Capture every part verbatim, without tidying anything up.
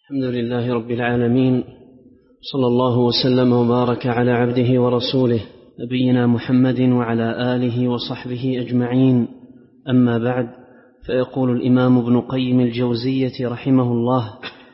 الحمد لله رب العالمين، صلى الله وسلم وبارك على عبده ورسوله نبينا محمد وعلى آله وصحبه أجمعين. أما بعد، فيقول الإمام ابن قيم الجوزية رحمه الله: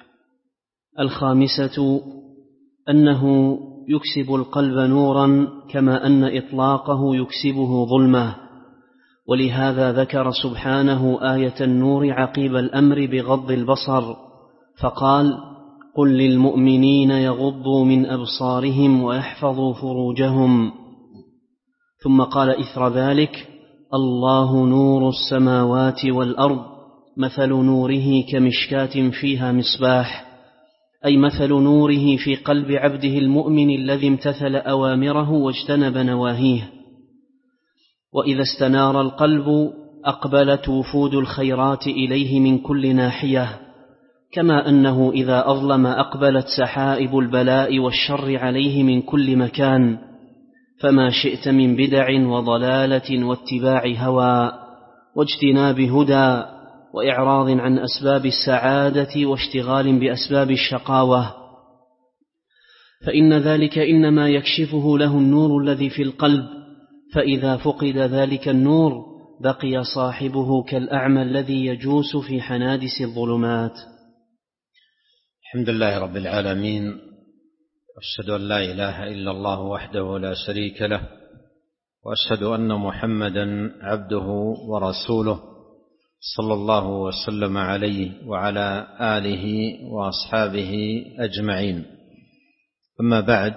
الخامسة أنه يكسب القلب نورا كما أن إطلاقه يكسبه ظلمة، ولهذا ذكر سبحانه آية النور عقيب الأمر بغض البصر، فقال: قل للمؤمنين يغضوا من أبصارهم ويحفظوا فروجهم. ثم قال إثر ذلك: الله نور السماوات والأرض، مثل نوره كمشكاة فيها مصباح، أي مثل نوره في قلب عبده المؤمن الذي امتثل أوامره واجتنب نواهيه. وإذا استنار القلب أقبلت وفود الخيرات إليه من كل ناحية، كما أنه إذا أظلم أقبلت سحائب البلاء والشر عليه من كل مكان، فما شئت من بدع وضلالة واتباع هوى واجتناب هدى وإعراض عن أسباب السعادة واشتغال بأسباب الشقاوة، فإن ذلك إنما يكشفه له النور الذي في القلب، فإذا فقد ذلك النور بقي صاحبه كالأعمى الذي يجوس في حنادس الظلمات. الحمد لله رب العالمين، وأشهد أن لا إله إلا الله وحده لا شريك له، وأشهد أن محمدا عبده ورسوله، صلى الله وسلم عليه وعلى آله وأصحابه أجمعين. أما بعد،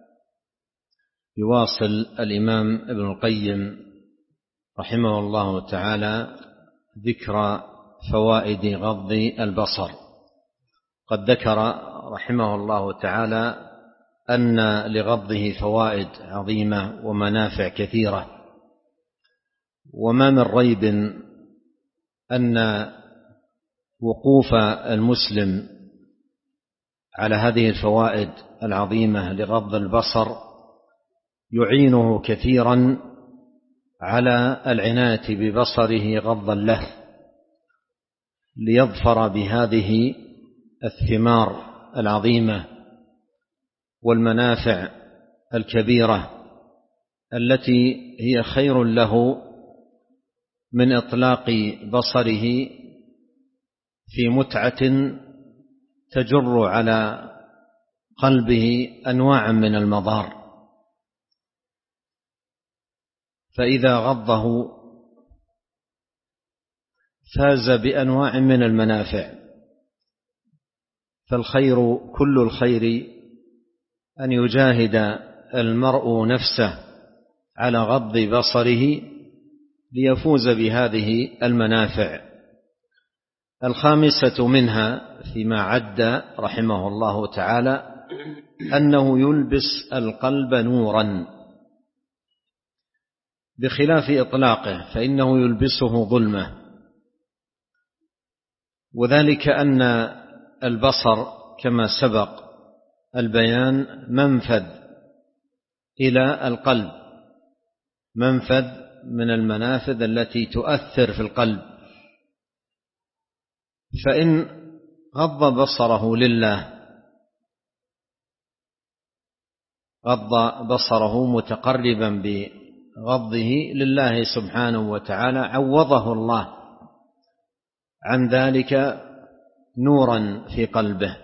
يواصل الإمام ابن القيم رحمه الله تعالى ذكر فوائد غض البصر. قد ذكر رحمه الله تعالى أن لغضه فوائد عظيمة ومنافع كثيرة، وما من ريب أن وقوف المسلم على هذه الفوائد العظيمة لغض البصر يعينه كثيرا على العناية ببصره غضا له، ليظفر بهذه الثمار العظيمة والمنافع الكبيرة التي هي خير له من إطلاق بصره في متعة تجر على قلبه أنواعا من المضار. فإذا غضه فاز بأنواع من المنافع، فالخير كل الخير أن يجاهد المرء نفسه على غض بصره ليفوز بهذه المنافع. الخامسة منها فيما عد رحمه الله تعالى أنه يلبس القلب نورا، بخلاف إطلاقه فإنه يلبسه ظلمة، وذلك أن البصر كما سبق البيان منفذ إلى القلب، منفذ من المنافذ التي تؤثر في القلب، فإن غض بصره لله، غض بصره متقربا بغضه لله سبحانه وتعالى، عوضه الله عن ذلك نورا في قلبه.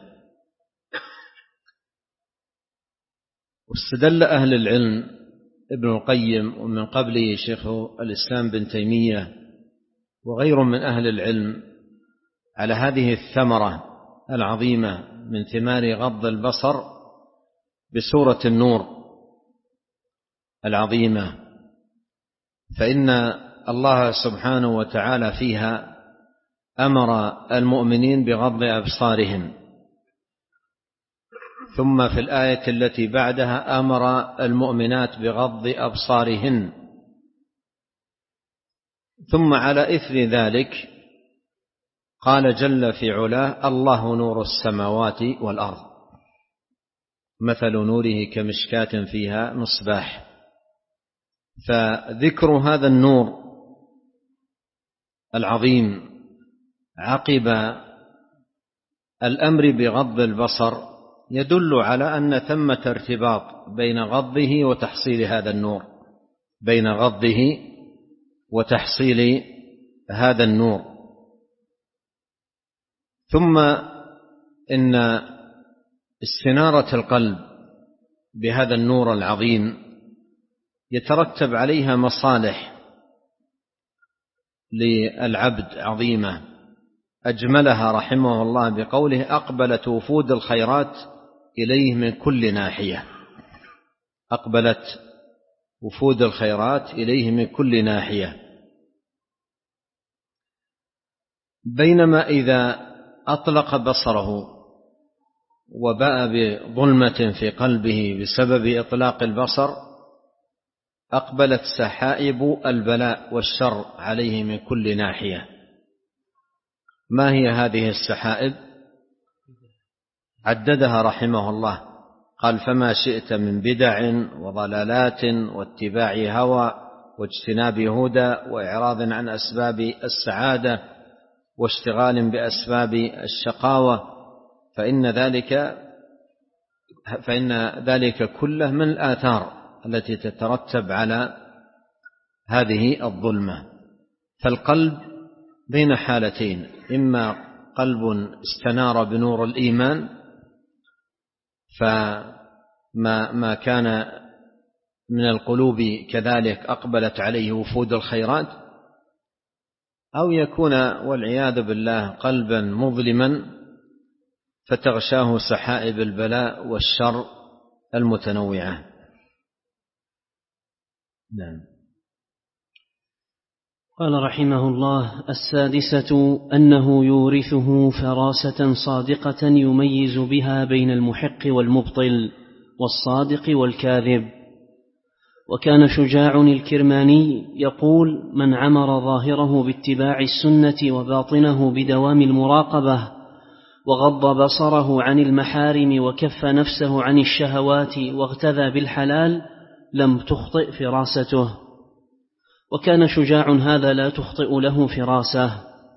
واستدل أهل العلم ابن القيم ومن قبله شيخ الإسلام بن تيمية وغير من أهل العلم على هذه الثمرة العظيمة من ثمار غض البصر بسورة النور العظيمة، فإن الله سبحانه وتعالى فيها أمر المؤمنين بغض أبصارهم، ثم في الآية التي بعدها أمر المؤمنات بغض أبصارهن، ثم على إثر ذلك قال جل في علاه: الله نور السماوات والأرض، مثل نوره كمشكاة فيها مصباح. فذكر هذا النور العظيم عقب الأمر بغض البصر يدل على أن ثمة ارتباط بين غضه وتحصيل هذا النور، بين غضه وتحصيل هذا النور. ثم إن استنارة القلب بهذا النور العظيم يترتب عليها مصالح للعبد عظيمة، أجملها رحمه الله بقوله: أقبلت وفود الخيرات إليه من كل ناحية. أقبلت وفود الخيرات إليه من كل ناحية. بينما إذا أطلق بصره وباء بظلمة في قلبه بسبب إطلاق البصر، أقبلت سحائب البلاء والشر عليه من كل ناحية. ما هي هذه السحائب؟ عددها رحمه الله، قال: فما شئت من بدع وضلالات واتباع هوى واجتناب هدى وإعراض عن أسباب السعادة واشتغال بأسباب الشقاوة، فإن ذلك فإن ذلك كله من الآثار التي تترتب على هذه الظلمة. فالقلب بين حالتين: إما قلب استنار بنور الإيمان فما ما كان من القلوب كذلك أقبلت عليه وفود الخيرات، أو يكون والعياذ بالله قلبا مظلما فتغشاه سحائب البلاء والشر المتنوعة. نعم. قال رحمه الله: السادسة أنه يورثه فراسة صادقة يميز بها بين المحق والمبطل والصادق والكاذب. وكان شجاع الكرماني يقول: من عمر ظاهره باتباع السنة وباطنه بدوام المراقبة، وغض بصره عن المحارم وكف نفسه عن الشهوات واغتذى بالحلال، لم تخطئ فراسته. وكان شجاع هذا لا تخطئ له فراسة.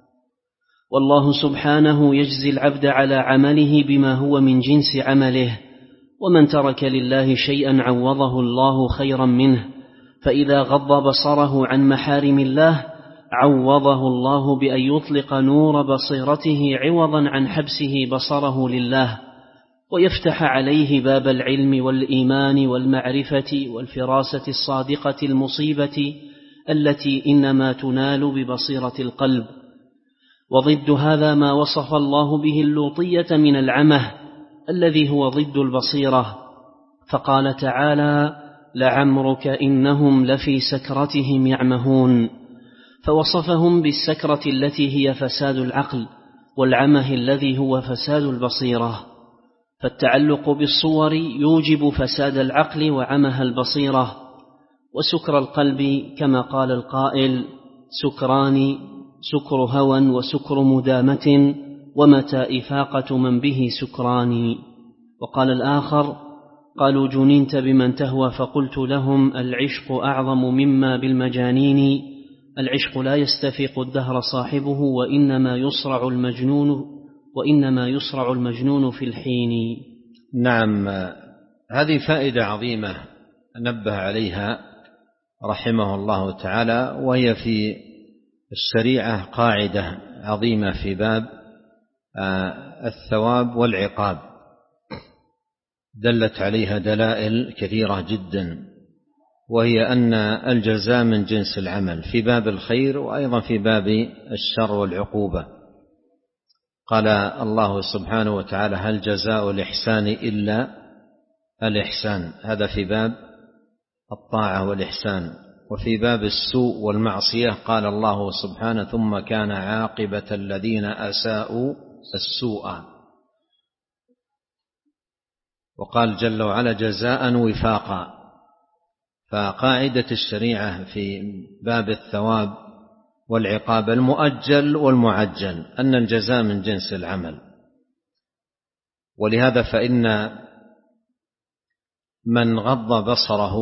والله سبحانه يجزي العبد على عمله بما هو من جنس عمله، ومن ترك لله شيئا عوضه الله خيرا منه، فإذا غض بصره عن محارم الله عوضه الله بأن يطلق نور بصيرته عوضا عن حبسه بصره لله، ويفتح عليه باب العلم والإيمان والمعرفة والفراسة الصادقة المصيبة التي إنما تنال ببصيرة القلب. وضد هذا ما وصف الله به اللوطية من العمى الذي هو ضد البصيرة، فقال تعالى: لعمرك إنهم لفي سكرتهم يعمهون، فوصفهم بالسكرة التي هي فساد العقل، والعمه الذي هو فساد البصيرة. فالتعلق بالصور يوجب فساد العقل وعمه البصيرة، وسكر القلب كما قال القائل: سكران، سكر هوى وسكر مدامة، ومتى إفاقة من به سكران. وقال الآخر: قالوا جننت بمن تهوى، فقلت لهم: العشق أعظم مما بالمجانين، العشق لا يستفيق الدهر صاحبه، وإنما يصرع المجنون وإنما يصرع المجنون في الحين. نعم، هذه فائدة عظيمة نبه عليها رحمه الله تعالى، وهي في الشريعة قاعدة عظيمة في باب الثواب والعقاب، دلت عليها دلائل كثيرة جدا، وهي أن الجزاء من جنس العمل في باب الخير وأيضا في باب الشر والعقوبة. قال الله سبحانه وتعالى: هل جزاء الإحسان إلا الإحسان، هذا في باب الطاعة والإحسان. وفي باب السوء والمعصية قال الله سبحانه: ثم كان عاقبة الذين أساءوا السوء. وقال جل وعلا: جزاء وفاقا. فقاعدة الشريعة في باب الثواب والعقاب المؤجل والمعجل أن الجزاء من جنس العمل. ولهذا فإن من غض بصره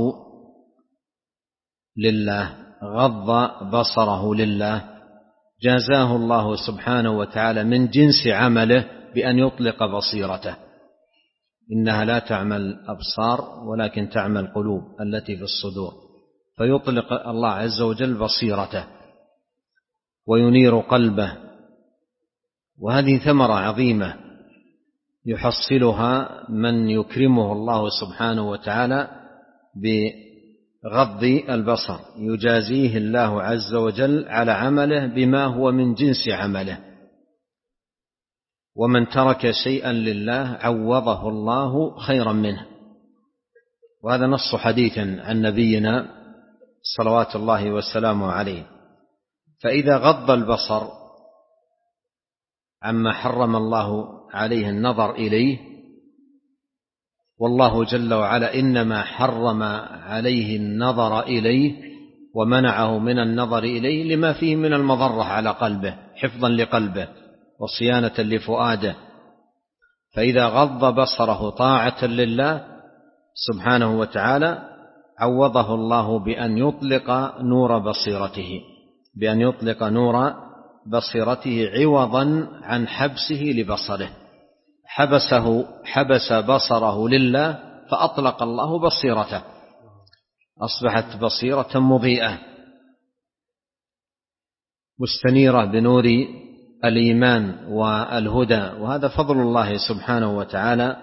لله غض بصره لله جازاه الله سبحانه وتعالى من جنس عمله بأن يطلق بصيرته. إنها لا تعمل الأبصار ولكن تعمل القلوب التي في الصدور، فيطلق الله عز وجل بصيرته وينير قلبه. وهذه ثمرة عظيمة يحصلها من يكرمه الله سبحانه وتعالى بغض البصر، يجازيه الله عز وجل على عمله بما هو من جنس عمله. ومن ترك شيئا لله عوضه الله خيرا منه، وهذا نص حديث عن نبينا صلوات الله وسلامه عليه. فإذا غض البصر عما حرم الله عليه النظر إليه، والله جل وعلا إنما حرم عليه النظر إليه ومنعه من النظر إليه لما فيه من المضرة على قلبه، حفظا لقلبه وصيانة لفؤاده. فإذا غض بصره طاعة لله سبحانه وتعالى عوضه الله بأن يطلق نور بصيرته بأن يطلق نور بصيرته عوضا عن حبسه لبصره. حبسه حبس بصره لله فأطلق الله بصيرته، أصبحت بصيرة مضيئة مستنيرة بنور الإيمان والهدى. وهذا فضل الله سبحانه وتعالى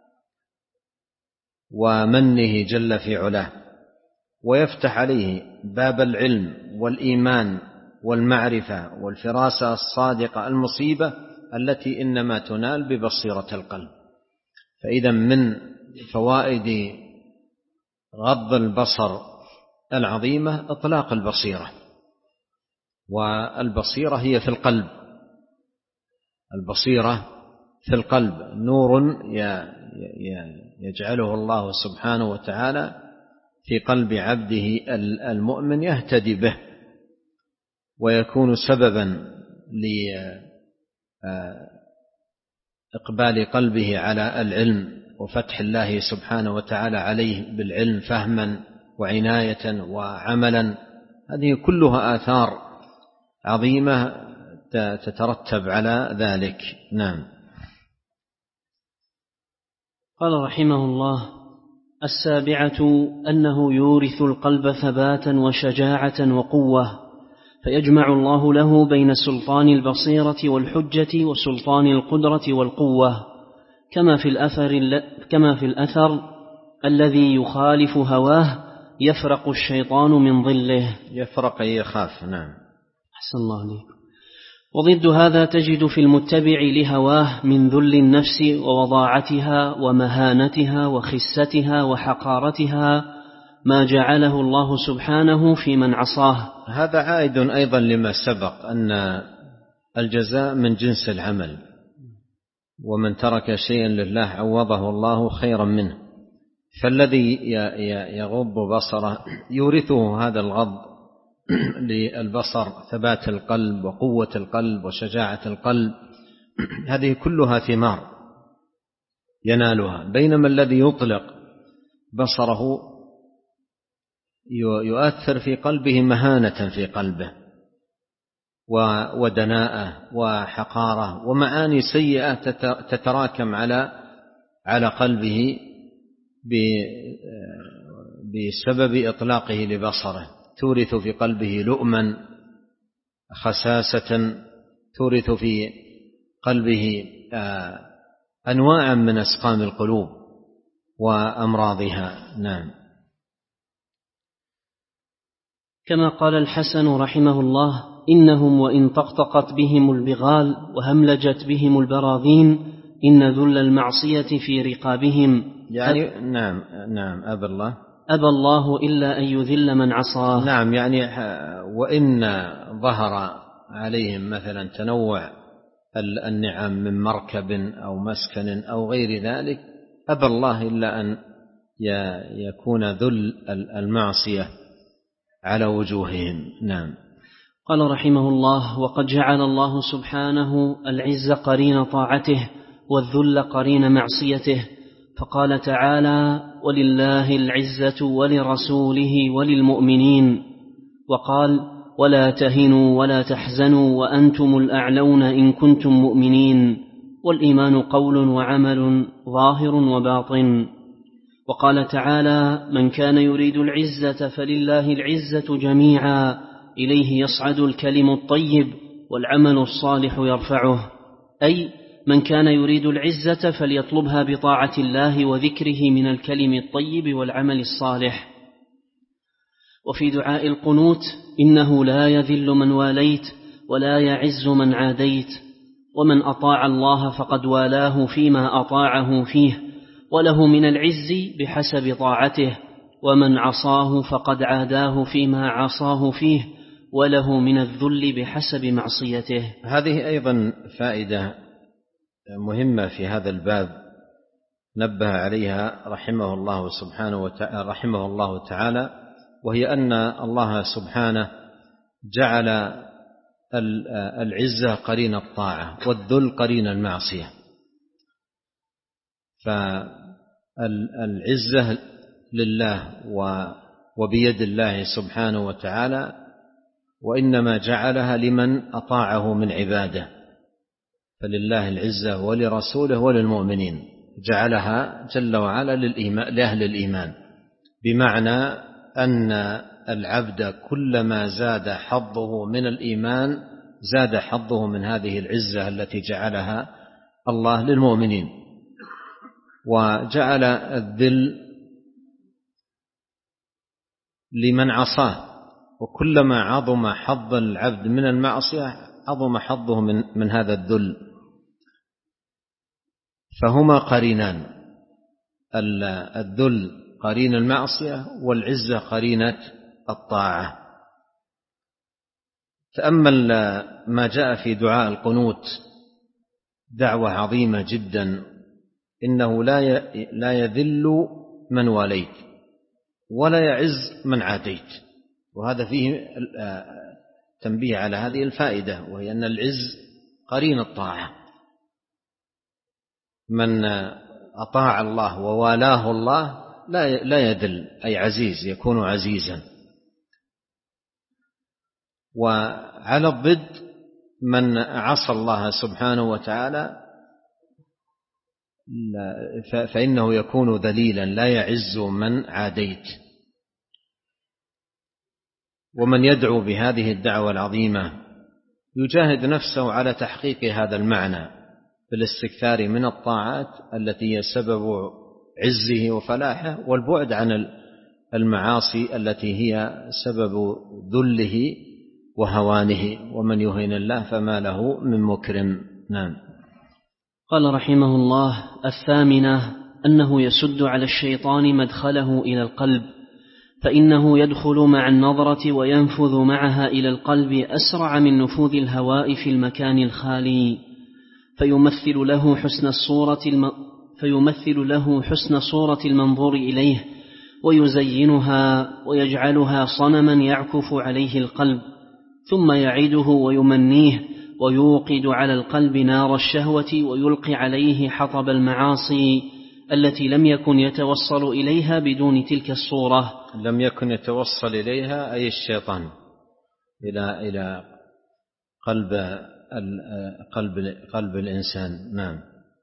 ومنه جل في علاه، ويفتح عليه باب العلم والإيمان والمعرفة والفراسة الصادقة المصيبة التي إنما تنال ببصيرة القلب. فإذا من فوائد غض البصر العظيمة إطلاق البصيرة، والبصيرة هي في القلب. البصيرة في القلب نور يجعله الله سبحانه وتعالى في قلب عبده المؤمن يهتدي به، ويكون سببا لإقبال قلبه على العلم وفتح الله سبحانه وتعالى عليه بالعلم فهما وعناية وعملا. هذه كلها آثار عظيمة تترتب على ذلك. نعم. قال رحمه الله: السابعة أنه يورث القلب ثباتا وشجاعة وقوة، فيجمع الله له بين سلطان البصيرة والحجة وسلطان القدرة والقوة، كما في الأثر, كما في الأثر الذي يخالف هواه يفرق الشيطان من ظله. يفرق يخاف. نعم. أحسن الله عليك. وضد هذا تجد في المتبع لهواه من ذل النفس ووضاعتها ومهانتها وخستها وحقارتها ما جعله الله سبحانه في من عصاه. هذا عائد أيضا لما سبق أن الجزاء من جنس العمل، ومن ترك شيئا لله عوضه الله خيرا منه. فالذي يغض بصره يورثه هذا الغض للبصر ثبات القلب وقوة القلب وشجاعة القلب، هذه كلها ثمار ينالها. بينما الذي يطلق بصره يؤثر في قلبه مهانة في قلبه ودناءة وحقارة ومعاني سيئة تتراكم على على قلبه بسبب إطلاقه لبصره. تورث في قلبه لؤما، خساسة، تورث في قلبه أنواعا من أسقام القلوب وأمراضها. نعم. كما قال الحسن رحمه الله: إنهم وإن طقطقت بهم البغال وهملجت بهم البراذين إن ذل المعصية في رقابهم. يعني نعم نعم أبى الله أبى الله إلا أن يذل من عصاه. نعم، يعني وإن ظهر عليهم مثلا تنوع النعم من مركب أو مسكن أو غير ذلك، أبى الله إلا أن يكون ذل المعصية على وجوههم. نعم. قال رحمه الله: وقد جعل الله سبحانه العز قرين طاعته والذل قرين معصيته، فقال تعالى: ولله العزة ولرسوله وللمؤمنين، وقال: ولا تهنوا ولا تحزنوا وأنتم الأعلون إن كنتم مؤمنين. والإيمان قول وعمل ظاهر وباطن. وقال تعالى: من كان يريد العزة فلله العزة جميعا إليه يصعد الكلم الطيب والعمل الصالح يرفعه، أي من كان يريد العزة فليطلبها بطاعة الله وذكره من الكلم الطيب والعمل الصالح. وفي دعاء القنوت: إنه لا يذل من واليت ولا يعز من عاديت، ومن أطاع الله فقد والاه فيما أطاعه فيه، وله من العز بحسب طاعته، ومن عصاه فقد عاداه فيما عصاه فيه، وله من الذل بحسب معصيته. هذه أيضا فائدة مهمة في هذا الباب نبه عليها رحمه الله سبحانه وتعالى رحمه الله تعالى وهي أن الله سبحانه جعل العزة قرين الطاعة والذل قرين المعصية. فالعزة لله وبيد الله سبحانه وتعالى، وإنما جعلها لمن أطاعه من عباده، فلله العزة ولرسوله وللمؤمنين، جعلها جل وعلا للإيمان لأهل الإيمان، بمعنى أن العبد كلما زاد حظه من الإيمان زاد حظه من هذه العزة التي جعلها الله للمؤمنين. وجعل الذل لمن عصاه، وكلما عظم حظ العبد من المعصية عظم حظه من, من هذا الذل، فهما قرينان، الذل قرين المعصية والعزة قرينة الطاعة. تأمل ما جاء في دعاء القنوت، دعوة عظيمة جدا: إنه لا يذل من واليت ولا يعز من عاديت. وهذا فيه تنبيه على هذه الفائدة، وهي أن العز قرين الطاعة، من أطاع الله ووالاه الله لا يذل، أي عزيز، يكون عزيزا. وعلى الضد من عصى الله سبحانه وتعالى فإنه يكون ذليلا، لا يعز من عاديت. ومن يدعو بهذه الدعوة العظيمة يجاهد نفسه على تحقيق هذا المعنى بالاستكثار من الطاعات التي هي سبب عزه وفلاحه، والبعد عن المعاصي التي هي سبب ذله وهوانه، ومن يهين الله فما له من مكرم. نعم. قال رحمه الله: الثامنة أنه يسد على الشيطان مدخله إلى القلب، فإنه يدخل مع النظرة وينفذ معها إلى القلب أسرع من نفوذ الهواء في المكان الخالي، فيمثل له حسن الصورة الم... فيمثل له حسن صورة المنظور إليه، ويزينها ويجعلها صنما يعكف عليه القلب، ثم يعيده ويمنيه ويوقد على القلب نار الشهوة، ويلقي عليه حطب المعاصي التي لم يكن يتوصل إليها بدون تلك الصورة. لم يكن يتوصل إليها أي الشيطان إلى إلى قلب قلب قلب الإنسان. نعم.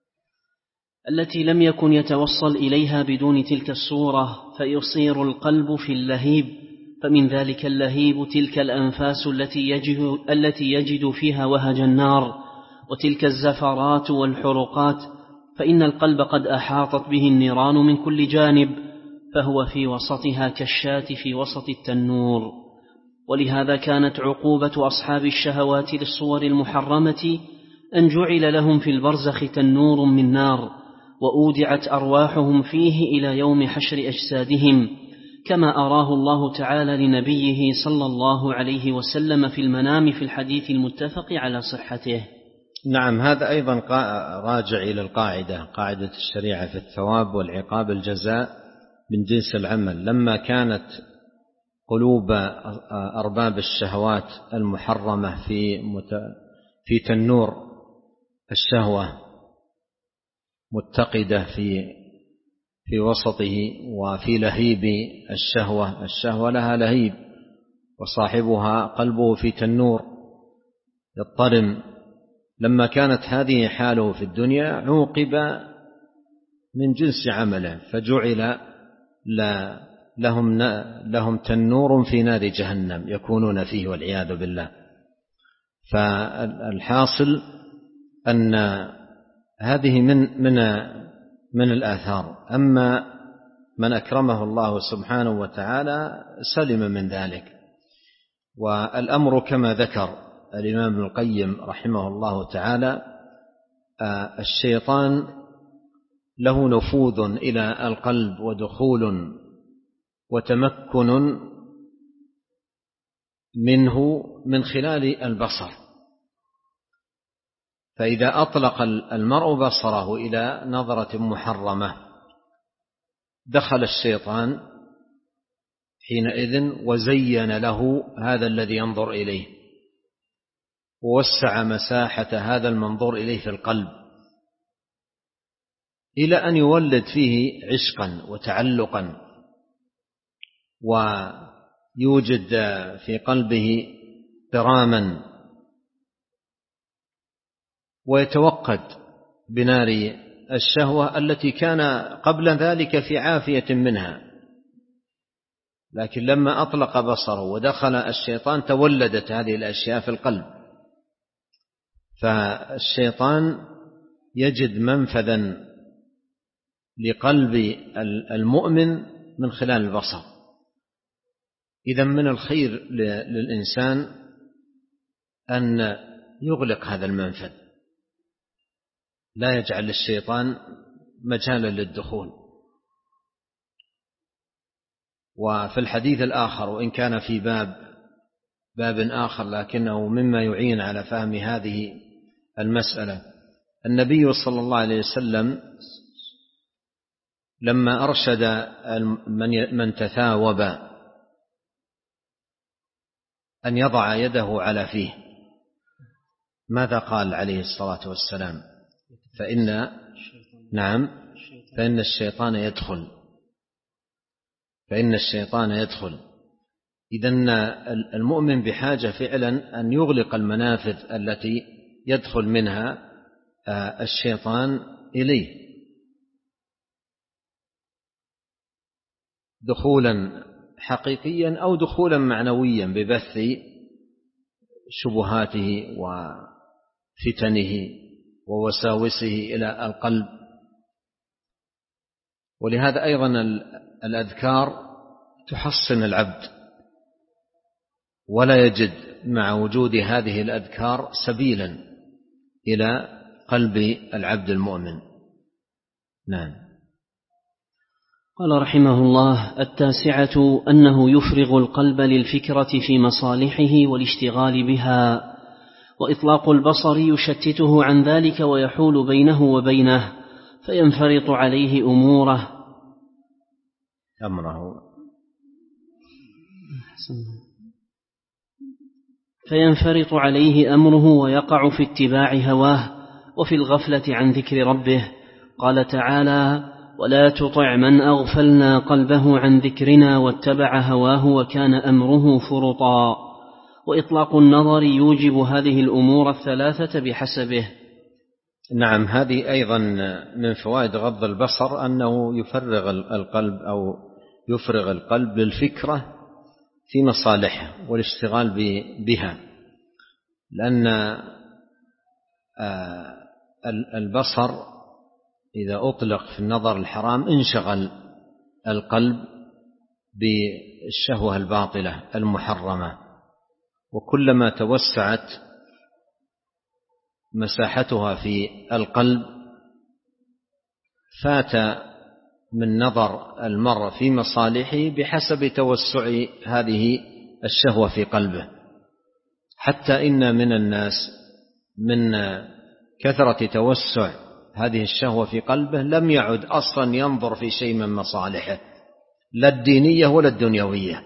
التي لم يكن يتوصل إليها بدون تلك الصورة، فيصير القلب في اللهيب، فمن ذلك اللهيب تلك الأنفاس التي يجد, التي يجد فيها وهج النار، وتلك الزفرات والحرقات، فإن القلب قد أحاطت به النيران من كل جانب، فهو في وسطها كالشاة في وسط التنور. ولهذا كانت عقوبة أصحاب الشهوات للصور المحرمة أن جعل لهم في البرزخ تنور من نار، وأودعت أرواحهم فيه إلى يوم حشر أجسادهم، كما أراه الله تعالى لنبيه صلى الله عليه وسلم في المنام في الحديث المتفق على صحته. نعم. هذا أيضا راجع إلى القاعدة، قاعدة الشريعة في الثواب والعقاب، الجزاء من جنس العمل. لما كانت قلوب أرباب الشهوات المحرمة في في تنور الشهوة متقدة في في وسطه وفي لهيب الشهوة، الشهوة لها لهيب وصاحبها قلبه في تنور يضطرم لما كانت هذه حاله في الدنيا عوقب من جنس عمله، فجعل لهم لهم تنور في نار جهنم يكونون فيه والعياذ بالله. فالحاصل أن هذه من من من الآثار. أما من أكرمه الله سبحانه وتعالى سلم من ذلك. والأمر كما ذكر الإمام ابن القيم رحمه الله تعالى، الشيطان له نفوذ إلى القلب ودخول وتمكن منه من خلال البصر. فإذا أطلق المرء بصره إلى نظرة محرمة دخل الشيطان حينئذ وزين له هذا الذي ينظر إليه، ووسع مساحة هذا المنظور إليه في القلب، إلى أن يولد فيه عشقا وتعلقا، ويوجد في قلبه اضطراما، ويتوقد بنار الشهوة التي كان قبل ذلك في عافية منها، لكن لما أطلق بصره ودخل الشيطان تولدت هذه الأشياء في القلب. فالشيطان يجد منفذا لقلب المؤمن من خلال البصر. إذا من الخير للإنسان أن يغلق هذا المنفذ، لا يجعل الشيطان مجالا للدخول. وفي الحديث الآخر، وإن كان في باب باب آخر لكنه مما يعين على فهم هذه المسألة، النبي صلى الله عليه وسلم لما أرشد من تثاوب أن يضع يده على فيه ماذا قال عليه الصلاة والسلام؟ فإن نعم فإن الشيطان يدخل فإن الشيطان يدخل إذن المؤمن بحاجة فعلا أن يغلق المنافذ التي يدخل منها الشيطان إليه دخولا حقيقيا أو دخولا معنويا ببث شبهاته وفتنه ووساوسه إلى القلب. ولهذا أيضا الأذكار تحصن العبد، ولا يجد مع وجود هذه الأذكار سبيلا إلى قلب العبد المؤمن. نعم. قال رحمه الله: التاسعة أنه يفرغ القلب للفكرة في مصالحه والاشتغال بها، وإطلاق البصر يشتته عن ذلك ويحول بينه وبينه فينفرط عليه أموره أمره فينفرط عليه أمره ويقع في اتباع هواه وفي الغفلة عن ذكر ربه. قال تعالى: ولا تطع من أغفلنا قلبه عن ذكرنا واتبع هواه وكان أمره فرطا. وإطلاق النظر يوجب هذه الأمور الثلاثة بحسبه. نعم، هذه أيضا من فوائد غض البصر أنه يفرغ القلب أو يفرغ القلب للفكرة في مصالحه والاشتغال بها، لأن البصر إذا أطلق في النظر الحرام انشغل القلب بالشهوة الباطلة المحرمة، وكلما توسعت مساحتها في القلب فات من نظر المرء في مصالحه بحسب توسع هذه الشهوة في قلبه، حتى إن من الناس من كثرة توسع هذه الشهوة في قلبه لم يعد أصلا ينظر في شيء من مصالحه، لا الدينية ولا الدنيوية،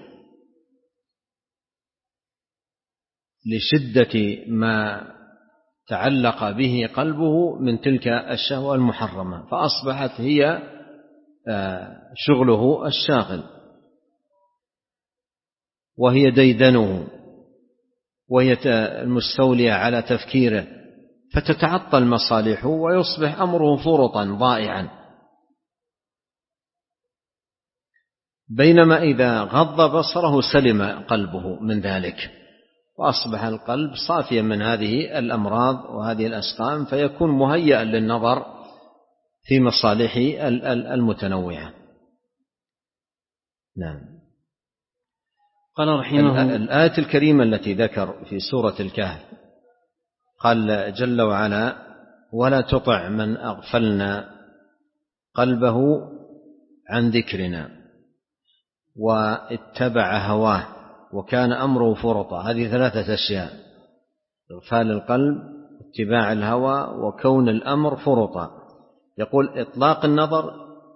لشدة ما تعلق به قلبه من تلك الشهوة المحرمة، فأصبحت هي شغله الشاغل، وهي ديدنه، وهي المستولية على تفكيره، فتتعطل مصالحه ويصبح أمره فرطا ضائعا. بينما إذا غض بصره سلم قلبه من ذلك، وأصبح القلب صافيا من هذه الأمراض وهذه الأسقام، فيكون مهيئا للنظر في مصالحه المتنوعة. نعم. قال رحمه الآية الكريمة التي ذكر في سورة الكهف قال جل وعلا: ولا تطع من أغفلنا قلبه عن ذكرنا واتبع هواه وكان أمره فرطا. هذه ثلاثة أشياء: إغفال القلب، اتباع الهوى، وكون الأمر فرطا. يقول إطلاق النظر،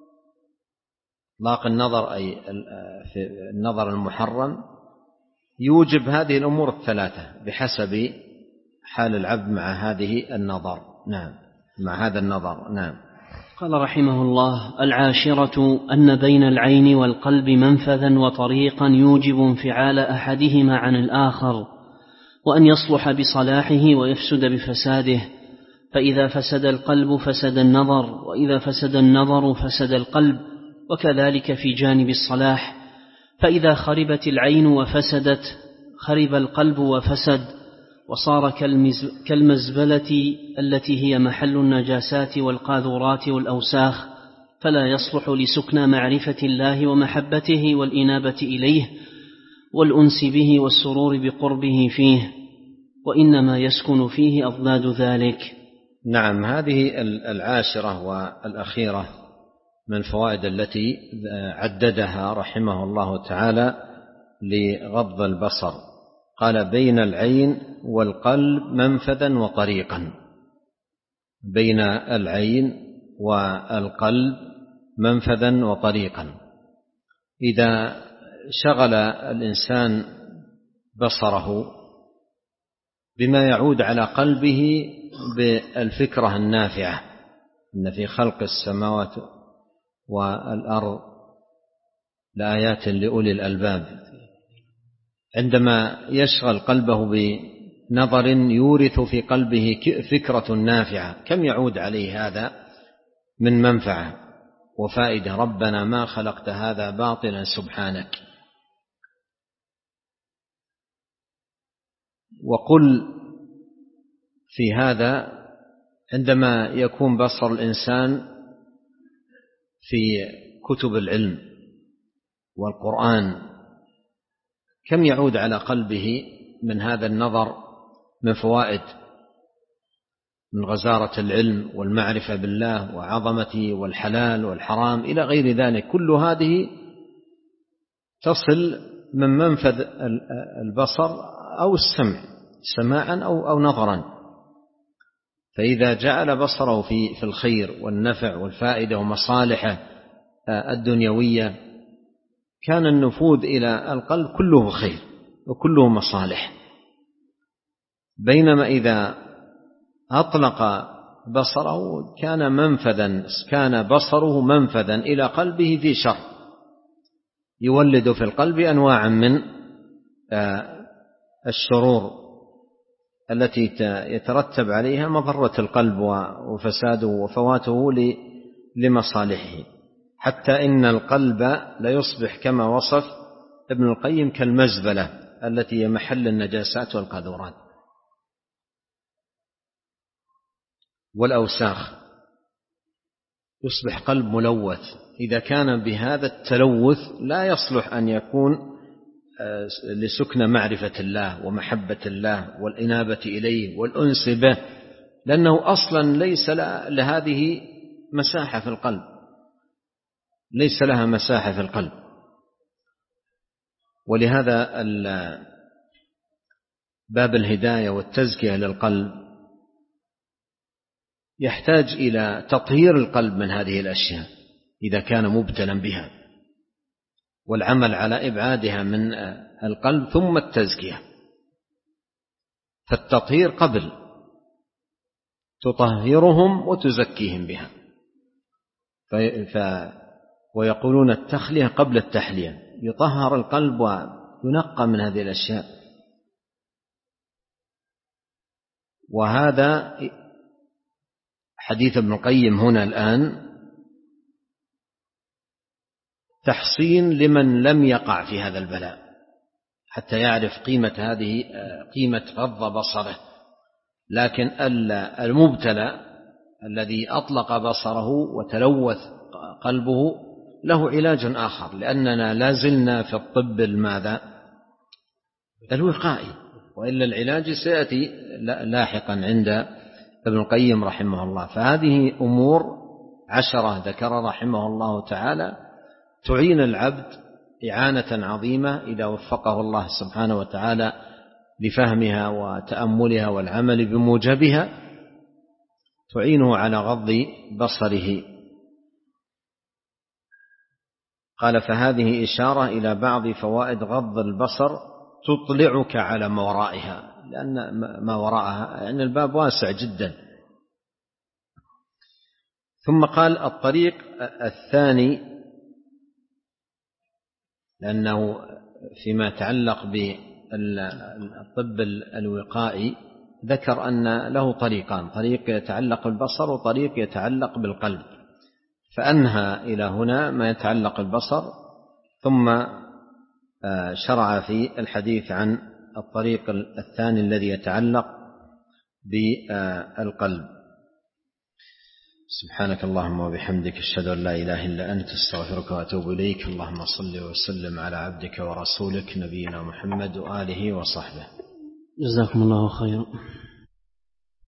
إطلاق النظر أي في النظر المحرم يوجب هذه الأمور الثلاثة بحسب حال العبد مع هذه النظر. نعم، مع هذا النظر. نعم. قال رحمه الله: العاشرة أن بين العين والقلب منفذا وطريقا يوجب انفعال أحدهما عن الآخر، وأن يصلح بصلاحه ويفسد بفساده، فإذا فسد القلب فسد النظر، وإذا فسد النظر فسد القلب، وكذلك في جانب الصلاح. فإذا خربت العين وفسدت خرب القلب وفسد، وصار كالمزبلة التي هي محل النجاسات والقاذورات والأوساخ، فلا يصلح لسكن معرفة الله ومحبته والإنابة إليه والأنس به والسرور بقربه فيه، وإنما يسكن فيه أضداد ذلك. نعم. هذه العاشرة والأخيرة من الفوائد التي عددها رحمه الله تعالى لغض البصر. قال: بين العين والقلب منفذا وطريقا. بين العين والقلب منفذا وطريقا. إذا شغل الإنسان بصره بما يعود على قلبه بالفكرة النافعة، إن في خلق السماوات والأرض لآيات لأولي الألباب، عندما يشغل قلبه بنظر يورث في قلبه فكرة نافعة، كم يعود عليه هذا من منفعة وفائدة. ربنا ما خلقت هذا باطلا سبحانك. وقل في هذا عندما يكون بصر الإنسان في كتب العلم والقرآن، كم يعود على قلبه من هذا النظر من فوائد، من غزارة العلم والمعرفة بالله وعظمته والحلال والحرام إلى غير ذلك. كل هذه تصل من منفذ البصر أو السمع، سماعا أو, أو نظرا. فإذا جعل بصره في, في الخير والنفع والفائدة ومصالحه الدنيوية، كان النفوذ إلى القلب كله خير وكله مصالح. بينما إذا أطلق بصره كان منفذا، كان بصره منفذا إلى قلبه في شر، يولد في القلب أنواعا من الشرور التي يترتب عليها مضرة القلب وفساده وفواته لمصالحه، حتى إن القلب لا يصبح كما وصف ابن القيم كالمزبلة التي هي محل النجاسات والقاذورات والأوساخ. يصبح قلب ملوث. إذا كان بهذا التلوث لا يصلح أن يكون لسكن معرفة الله ومحبة الله والإنابة إليه والأنس به، لأنه أصلا ليس لهذه مساحة في القلب، ليس لها مساحة في القلب. ولهذا باب الهداية والتزكية للقلب يحتاج إلى تطهير القلب من هذه الأشياء إذا كان مبتلا بها، والعمل على إبعادها من القلب، ثم التزكية. فالتطهير قبل، تطهرهم وتزكيهم بها. ف... ويقولون التخلية قبل التحلية، يطهر القلب وينقى من هذه الأشياء. وهذا حديث ابن القيم هنا الآن تحصين لمن لم يقع في هذا البلاء حتى يعرف قيمة هذه قيمة غض بصره، لكن المبتلى الذي أطلق بصره وتلوث قلبه له علاج آخر، لأننا لازلنا في الطب الماذا الوقائي، وإلا العلاج سيأتي لاحقا عند ابن القيم رحمه الله. فهذه أمور عشرة ذكر رحمه الله تعالى تعين العبد إعانة عظيمة إذا وفقه الله سبحانه وتعالى لفهمها وتأملها والعمل بموجبها، تعينه على غض بصره. قال فهذه إشارة إلى بعض فوائد غض البصر تطلعك على ما ورائها، لأن ما وراءها يعني الباب واسع جدا. ثم قال الطريق الثاني، لأنه فيما يتعلق بالطب الوقائي ذكر أن له طريقان، طريق يتعلق بالبصر وطريق يتعلق بالقلب، فأنهى إلى هنا ما يتعلق بالبصر، ثم شرع في الحديث عن الطريق الثاني الذي يتعلق بالقلب. سبحانك اللهم وبحمدك أشهد أن لا إله إلا أنت استغفرك وأتوب إليك. اللهم صل وسلم على عبدك ورسولك نبينا محمد وآله وصحبه. جزاكم الله خيرا.